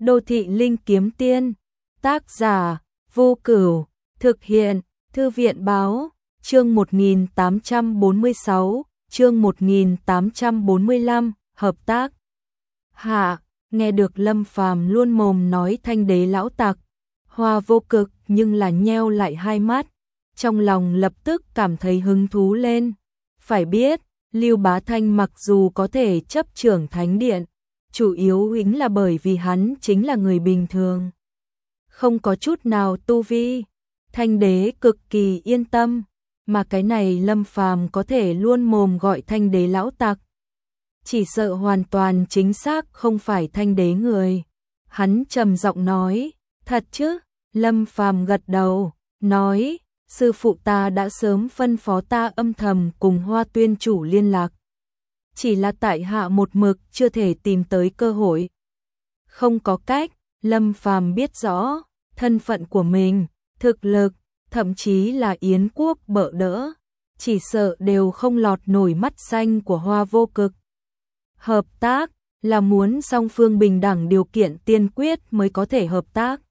Đô thị linh kiếm tiên, tác giả, Vô Cửu, thực hiện, Thư viện báo, chương 1846, chương 1845, hợp tác. Hạ, nghe được Lâm Phàm luôn mồm nói thanh đế lão tặc, Hoa Vô Cực nhưng là nheo lại hai mắt, trong lòng lập tức cảm thấy hứng thú lên. Phải biết, Lưu Bá Thanh mặc dù có thể chấp trưởng thánh điện, chủ yếu chính là bởi vì hắn chính là người bình thường, không có chút nào tu vi. Thanh đế cực kỳ yên tâm, mà cái này Lâm Phàm có thể luôn mồm gọi thanh đế lão tặc, chỉ sợ hoàn toàn chính xác không phải thanh đế người. Hắn trầm giọng nói, thật chứ? Lâm Phàm gật đầu, nói, sư phụ ta đã sớm phân phó ta âm thầm cùng Hoa Tuyên chủ liên lạc, chỉ là tại hạ một mực chưa thể tìm tới cơ hội. Không có cách, Lâm Phàm biết rõ thân phận của mình, thực lực, thậm chí là Yến quốc bợ đỡ, chỉ sợ đều không lọt nổi mắt xanh của Hoa Vô Cực. Hợp tác là muốn song phương bình đẳng điều kiện tiên quyết mới có thể hợp tác.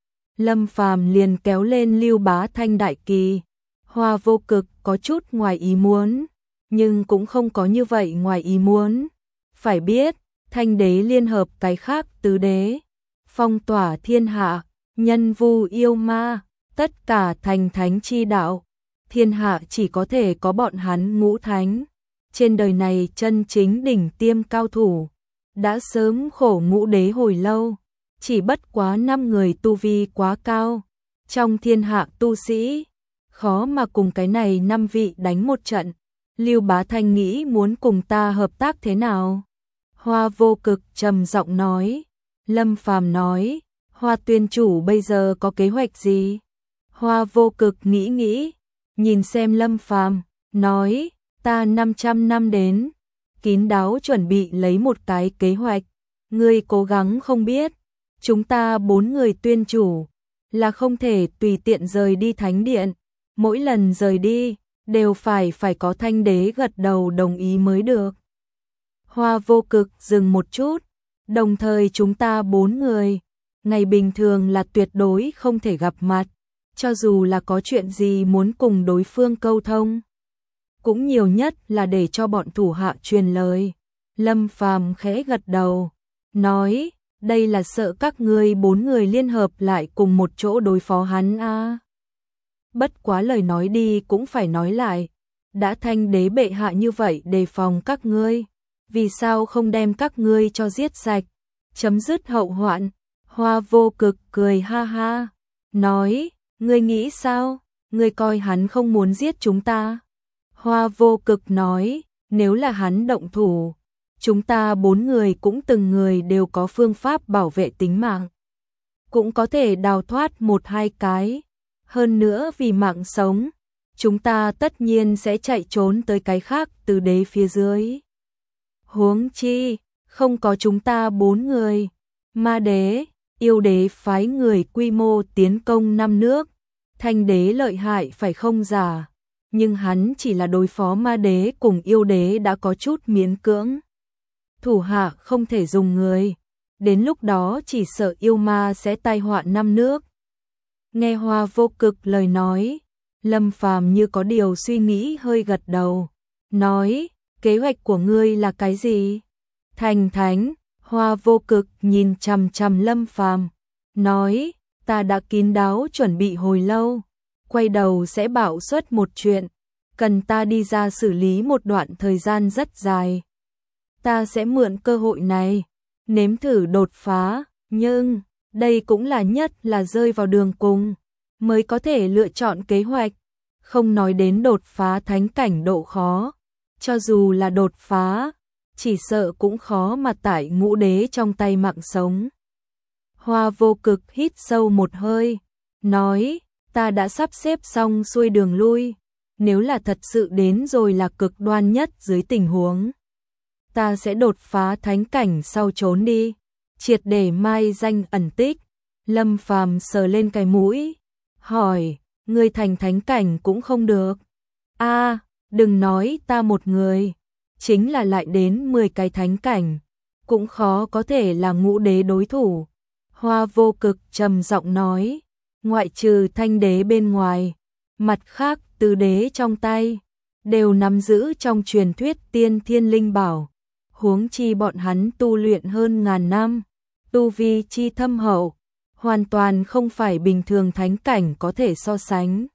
Lâm Phàm liền kéo lên Lưu Bá Thanh đại kỳ. Hoa Vô Cực có chút ngoài ý muốn, nhưng cũng không có như vậy ngoài ý muốn. Phải biết, thanh đế liên hợp cái khác tứ đế, phong tỏa thiên hạ, nhân vu yêu ma, tất cả thành thánh chi đạo. Thiên hạ chỉ có thể có bọn hắn ngũ thánh. Trên đời này chân chính đỉnh tiêm cao thủ, đã sớm khổ ngũ đế hồi lâu, chỉ bất quá 5 người tu vi quá cao. Trong thiên hạ tu sĩ, khó mà cùng cái này 5 vị đánh một trận. Lưu Bá Thanh nghĩ muốn cùng ta hợp tác thế nào? Hoa Vô Cực trầm giọng nói. Lâm Phàm nói, Hoa Tuyên chủ bây giờ có kế hoạch gì? Hoa Vô Cực nghĩ, nhìn xem Lâm Phàm, nói, ta 500 năm đến, kín đáo chuẩn bị lấy một cái kế hoạch, ngươi cố gắng không biết, chúng ta 4 người tuyên chủ, là không thể tùy tiện rời đi thánh điện, mỗi lần rời đi, đều phải có thanh đế gật đầu đồng ý mới được. Hoa Vô Cực dừng một chút, đồng thời chúng ta 4 người, ngày bình thường là tuyệt đối không thể gặp mặt, cho dù là có chuyện gì muốn cùng đối phương câu thông, cũng nhiều nhất là để cho bọn thủ hạ truyền lời. Lâm Phàm khẽ gật đầu, nói, đây là sợ các ngươi 4 người liên hợp lại cùng một chỗ đối phó hắn a. Bất quá lời nói đi cũng phải nói lại, đã thanh đế bệ hạ như vậy đề phòng các ngươi, vì sao không đem các ngươi cho giết sạch, chấm dứt hậu hoạn? Hoa Vô Cực cười ha ha, nói, ngươi nghĩ sao? Ngươi coi hắn không muốn giết chúng ta? Hoa Vô Cực nói, nếu là hắn động thủ, chúng ta 4 người cũng từng người đều có phương pháp bảo vệ tính mạng, cũng có thể đào thoát 1-2 cái. Hơn nữa vì mạng sống, chúng ta tất nhiên sẽ chạy trốn tới cái khác từ đế phía dưới. Huống chi, không có chúng ta 4 người, ma đế, yêu đế phái người quy mô tiến công 5 nước, thanh đế lợi hại phải không giả, nhưng hắn chỉ là đối phó ma đế cùng yêu đế đã có chút miễn cưỡng. Thủ hạ không thể dùng người, đến lúc đó chỉ sợ yêu ma sẽ tai họa 5 nước. Nghe Hoa Vô Cực lời nói, Lâm Phàm như có điều suy nghĩ hơi gật đầu, nói, kế hoạch của ngươi là cái gì? Thành thánh. Hoa Vô Cực nhìn chằm chằm Lâm Phàm, nói, ta đã kín đáo chuẩn bị hồi lâu, quay đầu sẽ bảo xuất một chuyện, cần ta đi ra xử lý một đoạn thời gian rất dài. Ta sẽ mượn cơ hội này, nếm thử đột phá, nhưng đây cũng là nhất là rơi vào đường cùng, mới có thể lựa chọn kế hoạch, không nói đến đột phá thánh cảnh độ khó, cho dù là đột phá, chỉ sợ cũng khó mà tại ngũ đế trong tay mạng sống. Hoa Vô Cực hít sâu một hơi, nói, ta đã sắp xếp xong xuôi đường lui, nếu là thật sự đến rồi là cực đoan nhất dưới tình huống, ta sẽ đột phá thánh cảnh sau trốn đi, triệt để mai danh ẩn tích. Lâm Phàm sờ lên cái mũi, hỏi, ngươi thành thánh cảnh cũng không được. A, đừng nói ta một người, chính là lại đến 10 cái thánh cảnh, cũng khó có thể là ngũ đế đối thủ. Hoa Vô Cực trầm giọng nói, ngoại trừ Thanh đế bên ngoài, mặt khác tứ đế trong tay đều nắm giữ trong truyền thuyết tiên thiên linh bảo, huống chi bọn hắn tu luyện hơn ngàn năm, tu vi chi thâm hậu, hoàn toàn không phải bình thường thánh cảnh có thể so sánh.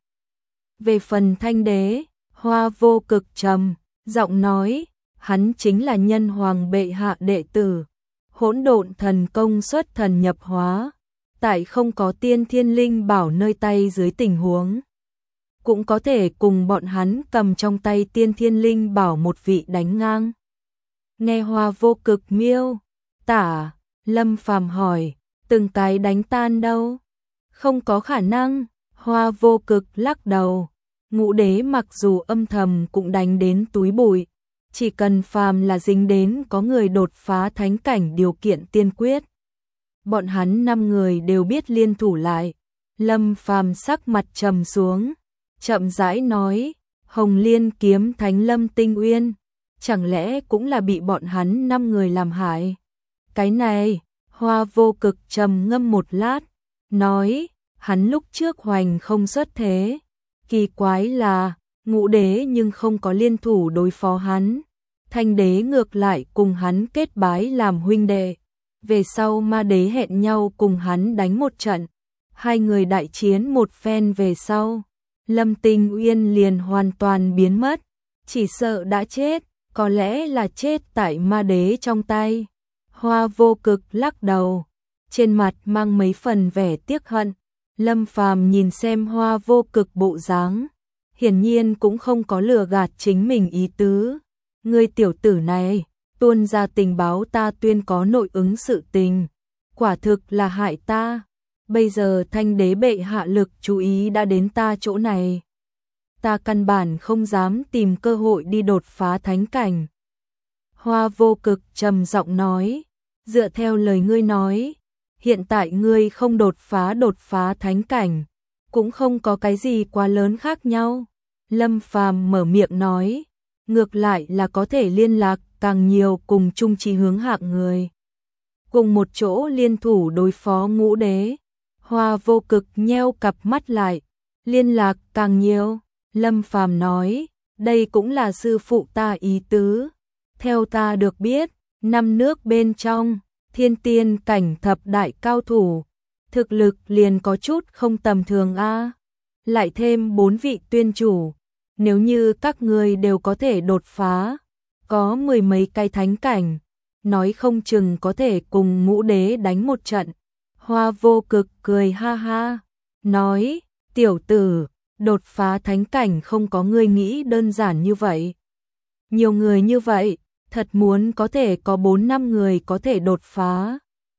Về phần Thanh đế, Hoa Vô Cực trầm giọng nói, hắn chính là Nhân Hoàng bệ hạ đệ tử, Hỗn Độn thần công xuất thần nhập hóa, tại không có tiên thiên linh bảo nơi tay dưới tình huống, cũng có thể cùng bọn hắn cầm trong tay tiên thiên linh bảo một vị đánh ngang. Nghe Hoa Vô Cực miêu tả, Lâm Phàm hỏi, từng cái đánh tan đâu? Không có khả năng, Hoa Vô Cực lắc đầu, Ngũ đế mặc dù âm thầm cũng đánh đến túi bụi, chỉ cần phàm là dính đến có người đột phá thánh cảnh điều kiện tiên quyết. Bọn hắn 5 người đều biết liên thủ lại. Lâm Phàm sắc mặt trầm xuống, chậm rãi nói, Hồng Liên kiếm Thánh Lâm Tinh Uyên, chẳng lẽ cũng là bị bọn hắn 5 người làm hại? Cái này, Hoa Vô Cực trầm ngâm một lát, nói, hắn lúc trước hoành không xuất thế. Kỳ quái là, Ngũ đế nhưng không có liên thủ đối phó hắn. Thanh đế ngược lại cùng hắn kết bái làm huynh đệ. Về sau Ma đế hẹn nhau cùng hắn đánh một trận. Hai người đại chiến một phen về sau. Lâm Tinh Uyên liền hoàn toàn biến mất. Chỉ sợ đã chết, có lẽ là chết tại Ma đế trong tay. Hoa Vô Cực lắc đầu, trên mặt mang mấy phần vẻ tiếc hận. Lâm Phàm nhìn xem Hoa Vô Cực bộ dáng, hiển nhiên cũng không có lừa gạt chính mình ý tứ. Ngươi tiểu tử này, tuôn ra tình báo ta tuyên có nội ứng sự tình, quả thực là hại ta. Bây giờ Thanh đế bệ hạ lực chú ý đã đến ta chỗ này. Ta căn bản không dám tìm cơ hội đi đột phá thánh cảnh. Hoa Vô Cực trầm giọng nói, dựa theo lời ngươi nói, hiện tại ngươi không đột phá thánh cảnh, cũng không có cái gì quá lớn khác nhau. Lâm Phàm mở miệng nói, ngược lại là có thể liên lạc càng nhiều cùng chung chí hướng hạng người. Cùng một chỗ liên thủ đối phó Ngũ đế. Hoa Vô Cực nheo cặp mắt lại, liên lạc càng nhiều. Lâm Phàm nói, đây cũng là sư phụ ta ý tứ. Theo ta được biết, 5 nước bên trong, thiên tiên cảnh thập đại cao thủ, thực lực liền có chút không tầm thường a. Lại thêm 4 vị tuyên chủ, nếu như các ngươi đều có thể đột phá, có 10 mấy cái thánh cảnh, nói không chừng có thể cùng Ngũ đế đánh một trận. Hoa Vô Cực cười ha ha, nói, tiểu tử, đột phá thánh cảnh không có ngươi nghĩ đơn giản như vậy. Nhiều người như vậy, thật muốn có thể có 4-5 người có thể đột phá.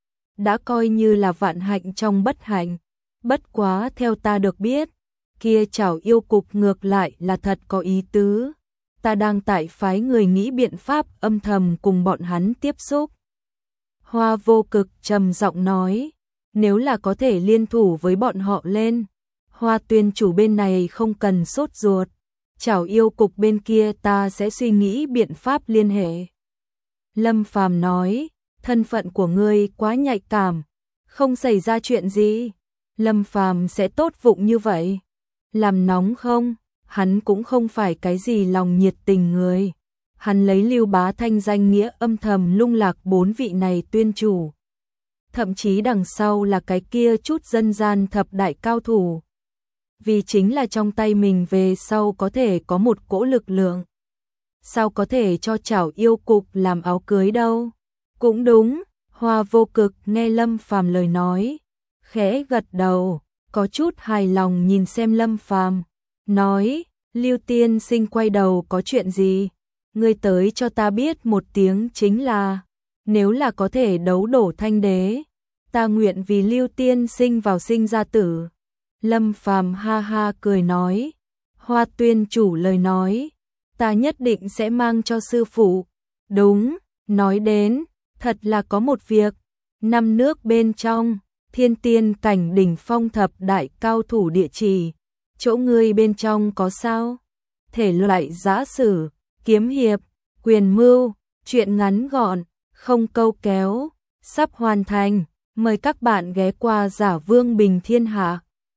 Đã coi như là vạn hạnh trong bất hạnh. Bất quá theo ta được biết, kia Trảo Yêu Cục ngược lại là thật có ý tứ. Ta đang tại phái người nghĩ biện pháp âm thầm cùng bọn hắn tiếp xúc. Hoa Vô Cực trầm giọng nói, nếu là có thể liên thủ với bọn họ lên, Hoa tuyên chủ bên này không cần sốt ruột. Trảo Yêu Cục bên kia ta sẽ suy nghĩ biện pháp liên hệ. Lâm Phàm nói, thân phận của ngươi quá nhạy cảm, không xảy ra chuyện gì, Lâm Phàm sẽ tốt vụng như vậy. Làm nóng không, hắn cũng không phải cái gì lòng nhiệt tình người. Hắn lấy Lưu Bá Thanh danh nghĩa âm thầm lung lạc 4 vị này tuyên chủ. Thậm chí đằng sau là cái kia chút dân gian thập đại cao thủ. Vì chính là trong tay mình về sau có thể có một cỗ lực lượng. Sao có thể cho Trảo Yêu Cục làm áo cưới đâu? Cũng đúng, Hoa Vô Cực nghe Lâm Phàm lời nói, khẽ gật đầu, có chút hài lòng nhìn xem Lâm Phàm, nói, Lưu tiên sinh quay đầu có chuyện gì? Ngươi tới cho ta biết một tiếng chính là, nếu là có thể đấu đổ Thanh đế, ta nguyện vì Lưu tiên sinh vào sinh ra tử. Lâm Phàm ha ha cười nói, Hoa tuyên chủ lời nói, ta nhất định sẽ mang cho sư phụ. Đúng, nói đến, thật là có một việc, 5 nước bên trong, thiên tiên cảnh đỉnh phong thập đại cao thủ địa chỉ, chỗ ngươi bên trong có sao? Thể loại giã sử, kiếm hiệp, quyền mưu, truyện ngắn gọn, không câu kéo, sắp hoàn thành. Mời các bạn ghé qua Giả Vương Bình Thiên Hạ.